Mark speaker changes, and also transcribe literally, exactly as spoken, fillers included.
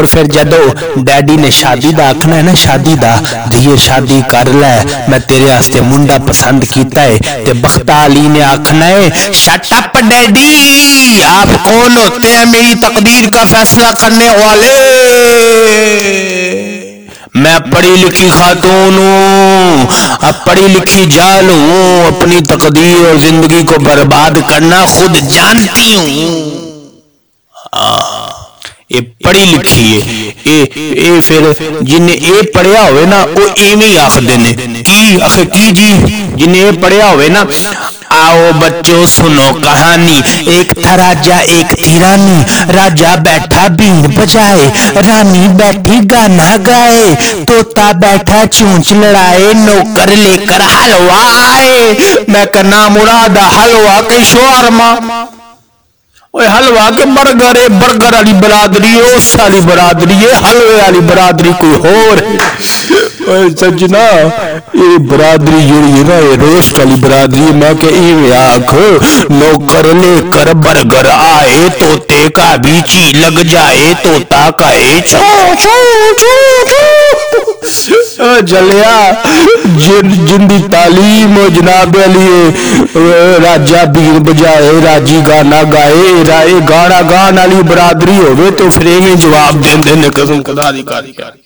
Speaker 1: और फिर जदों डैडी ने शादी दा आखना है ना, शादी दा धीए शादी कर लै, मैं तेरे वास्ते मुंडा पसंद कीता है, ते बख्ता अली ने आखना है शट अप डैडी, आप कौन होते हैं मेरी तकदीर का फैसला करने वाले? मैं पढ़ी लिखी खातून हूँ, अब पढ़ी लिखी जाल हूँ, अपनी तकदीर और जिंदगी को बर्बाद करना खुद जानती हूँ। ये पढ़ी लिखी है, ए, ए फिर जिन्हें ए पढ़िया होवे ना वो इवें ही आखदे ने की आखिर की जी, जिन्हें ए पढ़िया होवे ना, आओ बच्चों सुनो कहानी, एक था राजा एक थी रानी, राजा बैठा बीन बजाए, रानी बैठी गाना गाए, तोता बैठा चूंच लड़ाए, नौकर लेकर हलवा आए। मैं कहना मुरादा हलवा के शोरमा, ओए हलवा के बर्गर है, बर्गर वाली बरादरी है, उस वाली बरादरी है, हलवे वाली बरादरी कोई और। ओए सजना ये बरादरी जड़ी है ना, ये रोस्ट वाली बरादरी है। मैं कह आख नौकर लेकर बर्गर आए, तोते का भी ची लग जाए, तोता कहे छो छो छो छो। जलिया जिन जिंदी तालीम जनाब अली, राजा बीन बजाए राजी गाना गाए, राय गाना गान वाली बरादरी होवे तो फिर जवाब देंदे ने कसम खुदा दी कारी।